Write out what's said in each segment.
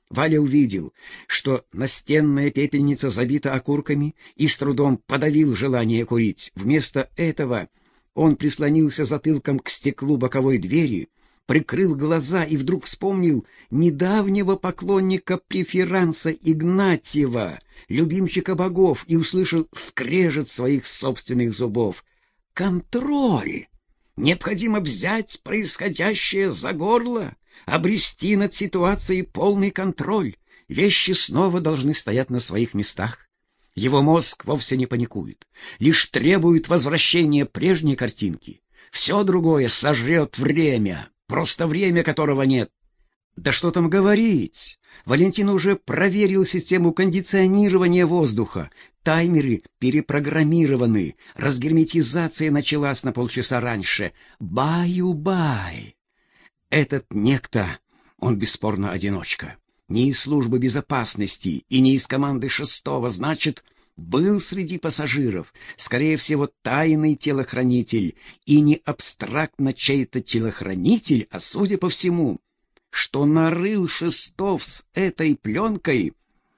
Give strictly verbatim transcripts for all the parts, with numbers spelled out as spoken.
Валя увидел, что настенная пепельница забита окурками, и с трудом подавил желание курить. Вместо этого он прислонился затылком к стеклу боковой двери, прикрыл глаза и вдруг вспомнил недавнего поклонника преферанса Игнатьева, любимчика богов, и услышал скрежет своих собственных зубов. Контроль! Необходимо взять происходящее за горло, обрести над ситуацией полный контроль. Вещи снова должны стоять на своих местах. Его мозг вовсе не паникует, лишь требует возвращения прежней картинки. Все другое сожрет время, просто время, которого нет. Да что там говорить! Валентин уже проверил систему кондиционирования воздуха. Таймеры перепрограммированы. Разгерметизация началась на полчаса раньше. Баю-бай! Этот некто, он бесспорно одиночка. Не из службы безопасности и не из команды шестого, значит, был среди пассажиров, скорее всего, тайный телохранитель, и не абстрактно чей-то телохранитель, а, судя по всему, что нарыл Шестов с этой пленкой,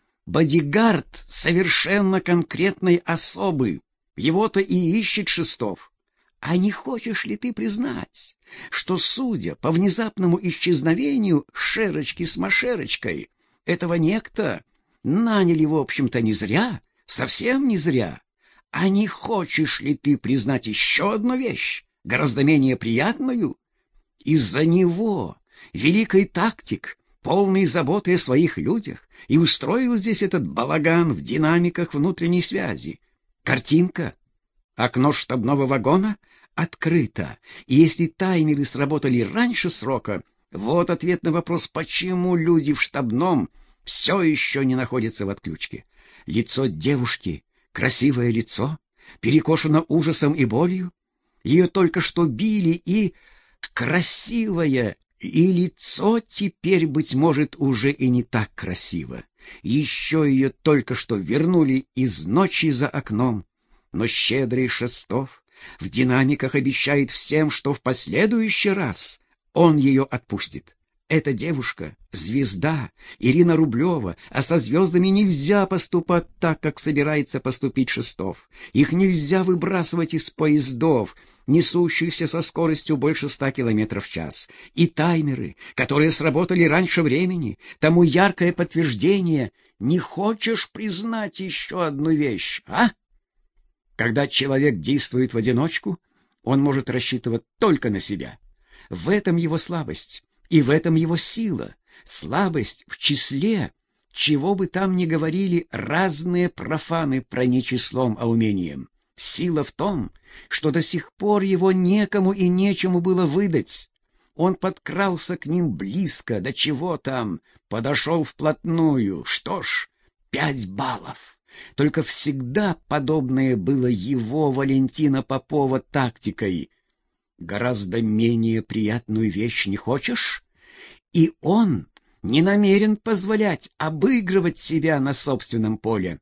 бодигард совершенно конкретной особы. Его-то и ищет Шестов. А не хочешь ли ты признать, что, судя по внезапному исчезновению Шерочки с Машерочкой, этого некто наняли, в общем-то, не зря, совсем не зря? А не хочешь ли ты признать еще одну вещь, гораздо менее приятную? Из-за него великий тактик, полный заботы о своих людях, и устроил здесь этот балаган в динамиках внутренней связи. Картинка. Окно штабного вагона открыто, и если таймеры сработали раньше срока, вот ответ на вопрос, почему люди в штабном все еще не находятся в отключке. Лицо девушки, красивое лицо, перекошено ужасом и болью. Ее только что били, и красивое, и лицо теперь, быть может, уже и не так красиво. Еще ее только что вернули из ночи за окном. Но щедрый Шестов в динамиках обещает всем, что в последующий раз он ее отпустит. Эта девушка — звезда, Ирина Рублева, а со звездами нельзя поступать так, как собирается поступить Шестов. Их нельзя выбрасывать из поездов, несущихся со скоростью больше ста километров в час. И таймеры, которые сработали раньше времени, тому яркое подтверждение. Не хочешь признать еще одну вещь, а? Когда человек действует в одиночку, он может рассчитывать только на себя. В этом его слабость. И в этом его сила, слабость в числе, чего бы там ни говорили разные профаны про не числом, а умением. Сила в том, что до сих пор его некому и нечему было выдать. Он подкрался к ним близко, до чего там, подошел вплотную. Что ж, пять баллов. Только всегда подобное было его, Валентина Попова, тактикой. Гораздо менее приятную вещь не хочешь? И он не намерен позволять обыгрывать себя на собственном поле.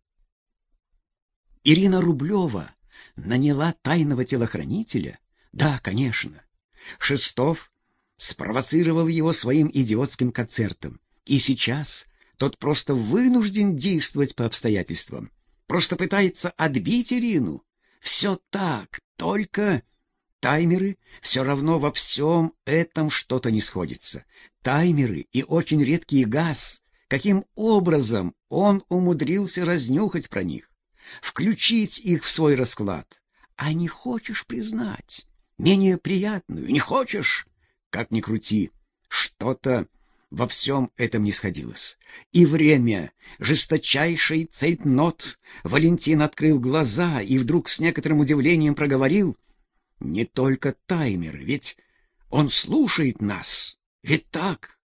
Ирина Рублева наняла тайного телохранителя? Да, конечно. Шестов спровоцировал его своим идиотским концертом. И сейчас тот просто вынужден действовать по обстоятельствам. Просто пытается отбить Ирину. Все так, только... Таймеры все равно во всем этом что-то не сходится. Таймеры и очень редкий газ. Каким образом он умудрился разнюхать про них, включить их в свой расклад? А не хочешь признать менее приятную? Не хочешь? Как ни крути, что-то во всем этом не сходилось. И время жесточайший цейтнот. Валентин открыл глаза и вдруг с некоторым удивлением проговорил: не только таймеры, ведь он слушает нас, ведь так?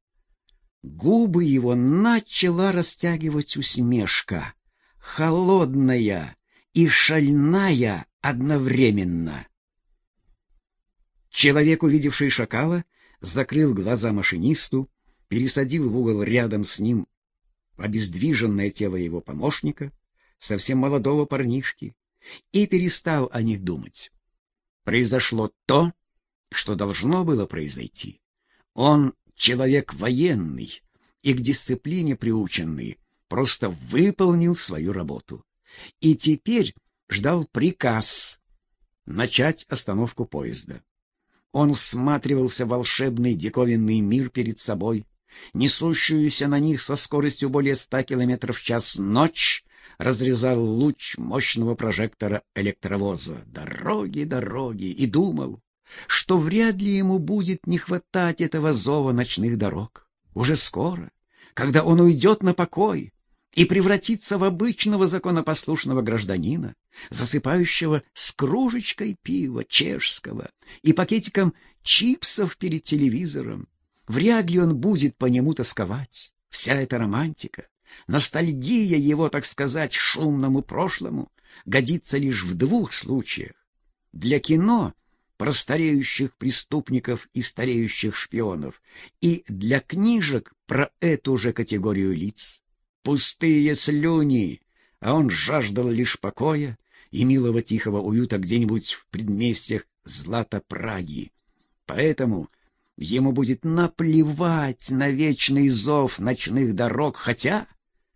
Губы его начала растягивать усмешка, холодная и шальная одновременно. Человек, увидевший шакала, закрыл глаза машинисту, пересадил в угол рядом с ним обездвиженное тело его помощника, совсем молодого парнишки, и перестал о них думать. Произошло то, что должно было произойти. Он человек военный, и к дисциплине приученный, просто выполнил свою работу. И теперь ждал приказ начать остановку поезда. Он всматривался в волшебный диковинный мир перед собой. Несущуюся на них со скоростью более ста километров в час ночь разрезал луч мощного прожектора электровоза. Дороги, дороги! И думал, что вряд ли ему будет не хватать этого зова ночных дорог. Уже скоро, когда он уйдет на покой и превратится в обычного законопослушного гражданина, засыпающего с кружечкой пива чешского и пакетиком чипсов перед телевизором, вряд ли он будет по нему тосковать. Вся эта романтика, ностальгия его, так сказать, шумному прошлому годится лишь в двух случаях. Для кино про стареющих преступников и стареющих шпионов, и для книжек про эту же категорию лиц. Пустые слюни, а он жаждал лишь покоя и милого тихого уюта где-нибудь в предместьях Злато-Праги. Поэтому ему будет наплевать на вечный зов ночных дорог, хотя,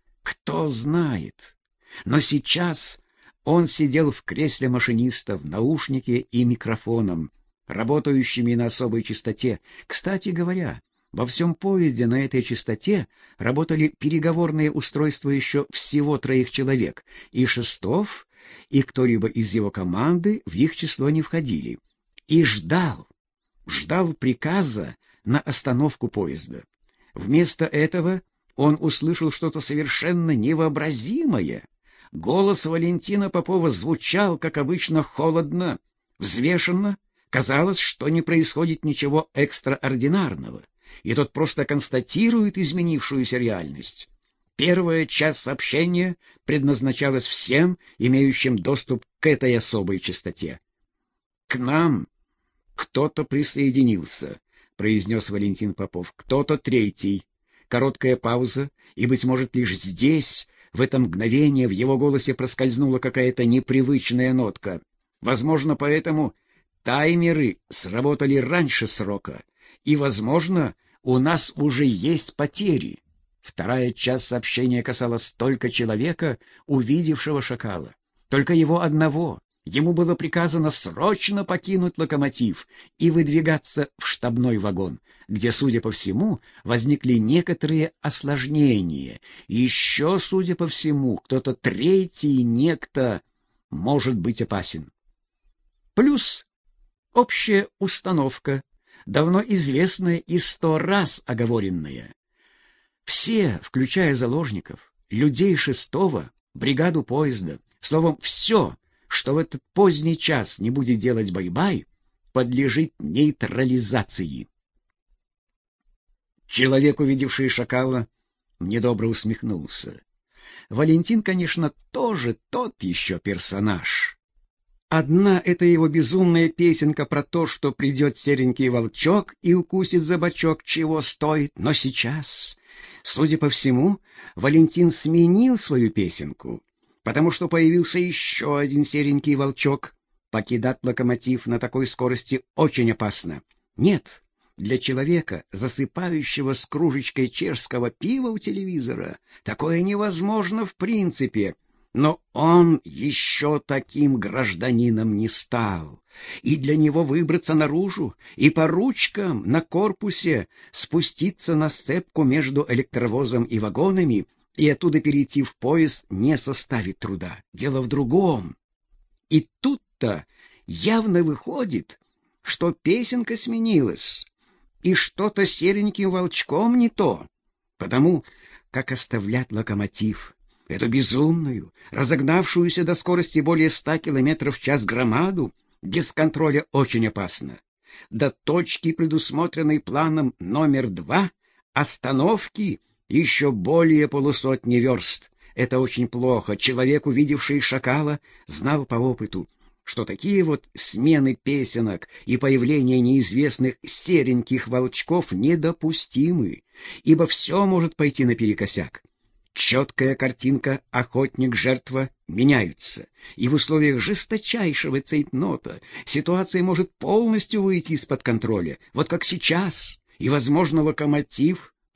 кто знает, но сейчас он сидел в кресле машиниста в наушнике и микрофоном, работающими на особой частоте. Кстати говоря, во всем поезде на этой частоте работали переговорные устройства еще всего троих человек, и Шестов, и кто-либо из его команды в их число не входили. И ждал, ждал приказа на остановку поезда. Вместо этого он услышал что-то совершенно невообразимое. Голос Валентина Попова звучал, как обычно, холодно, взвешенно. Казалось, что не происходит ничего экстраординарного, и тот просто констатирует изменившуюся реальность. Первая часть сообщения предназначалась всем, имеющим доступ к этой особой частоте. «К нам кто-то присоединился», — произнес Валентин Попов. «Кто-то третий». Короткая пауза, и, быть может, лишь здесь, в это мгновение, в его голосе проскользнула какая-то непривычная нотка. Возможно, поэтому таймеры сработали раньше срока, и, возможно, у нас уже есть потери. Вторая часть сообщения касалась только человека, увидевшего шакала. Только его одного. Ему было приказано срочно покинуть локомотив и выдвигаться в штабной вагон, где, судя по всему, возникли некоторые осложнения. Еще, судя по всему, кто-то третий, некто, может быть опасен. Плюс общая установка, давно известная и сто раз оговоренная. Все, включая заложников, людей шестого, бригаду поезда, словом, все, что в этот поздний час не будет делать бай-бай, подлежит нейтрализации. Человек, увидевший шакала, недобро усмехнулся. Валентин, конечно, тоже тот еще персонаж. Одна — это его безумная песенка про то, что придет серенький волчок и укусит за бочок, чего стоит. Но сейчас, судя по всему, Валентин сменил свою песенку, потому что появился еще один серенький волчок. Покидать локомотив на такой скорости очень опасно. Нет, для человека, засыпающего с кружечкой чешского пива у телевизора, такое невозможно в принципе. Но он еще таким гражданином не стал, и для него выбраться наружу и по ручкам на корпусе спуститься на сцепку между электровозом и вагонами и оттуда перейти в поезд не составит труда. Дело в другом. И тут-то явно выходит, что песенка сменилась, и что-то сереньким волчком не то, потому как оставлять локомотив, эту безумную, разогнавшуюся до скорости более ста километров в час громаду, без контроля очень опасно. До точки, предусмотренной планом номер два, остановки еще более полусотни верст. Это очень плохо. Человек, увидевший шакала, знал по опыту, что такие вот смены песенок и появление неизвестных сереньких волчков недопустимы, ибо все может пойти наперекосяк. Четкая картинка охотник-жертва меняются, и в условиях жесточайшего цейтнота ситуация может полностью выйти из-под контроля, вот как сейчас, и, возможно, локомотив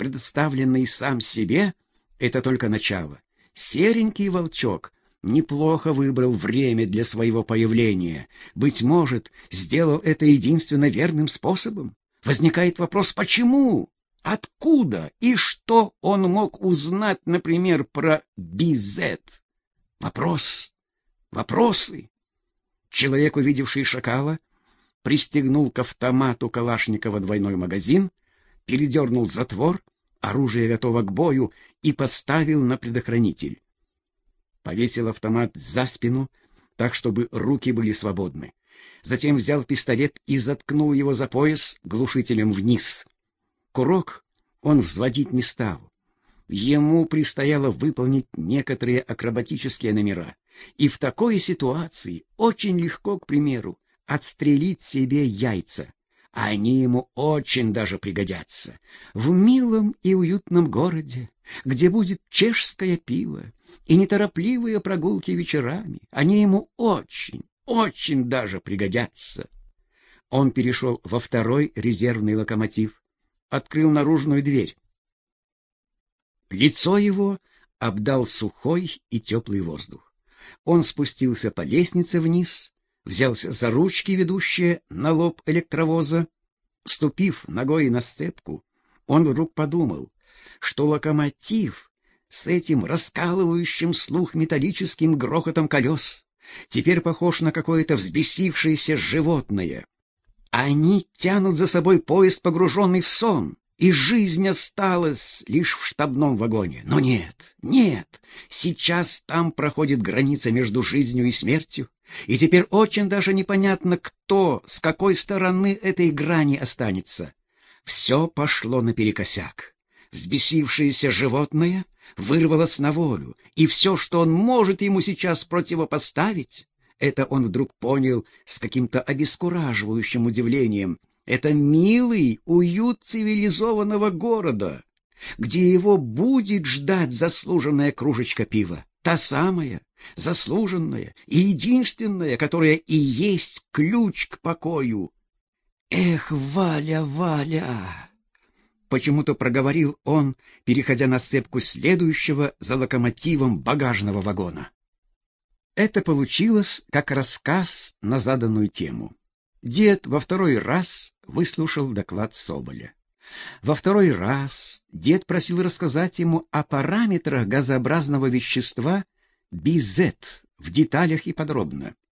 предоставленный сам себе, это только начало. Серенький волчок неплохо выбрал время для своего появления. Быть может, сделал это единственно верным способом. Возникает вопрос, почему? Откуда и что он мог узнать, например, про Bizet? Вопрос, вопросы. Человек, увидевший шакала, пристегнул к автомату Калашникова двойной магазин, передернул затвор, оружие готово к бою, и поставил на предохранитель. Повесил автомат за спину, так, чтобы руки были свободны. Затем взял пистолет и заткнул его за пояс глушителем вниз. Курок он взводить не стал. Ему предстояло выполнить некоторые акробатические номера. И в такой ситуации очень легко, к примеру, отстрелить себе яйца. Они ему очень даже пригодятся. В милом и уютном городе, где будет чешское пиво и неторопливые прогулки вечерами, они ему очень, очень даже пригодятся. Он перешел во второй резервный локомотив, открыл наружную дверь. Лицо его обдал сухой и теплый воздух. Он спустился по лестнице вниз, взялся за ручки, ведущие на лоб электровоза. Ступив ногой на сцепку, он вдруг подумал, что локомотив с этим раскалывающим слух металлическим грохотом колес теперь похож на какое-то взбесившееся животное. Они тянут за собой поезд, погруженный в сон, и жизнь осталась лишь в штабном вагоне. Но нет, нет, сейчас там проходит граница между жизнью и смертью, и теперь очень даже непонятно, кто, с какой стороны этой грани останется. Все пошло наперекосяк. Взбесившееся животное вырвалось на волю, и все, что он может ему сейчас противопоставить, это он вдруг понял с каким-то обескураживающим удивлением, это милый уют цивилизованного города, где его будет ждать заслуженная кружечка пива, та самая, заслуженная и единственная, которая и есть ключ к покою. «Эх, Валя, Валя!» Почему-то проговорил он, переходя на сцепку следующего за локомотивом багажного вагона. Это получилось как рассказ на заданную тему. Дед во второй раз выслушал доклад Соболя. Во второй раз дед просил рассказать ему о параметрах газообразного вещества Bizet в деталях и подробно.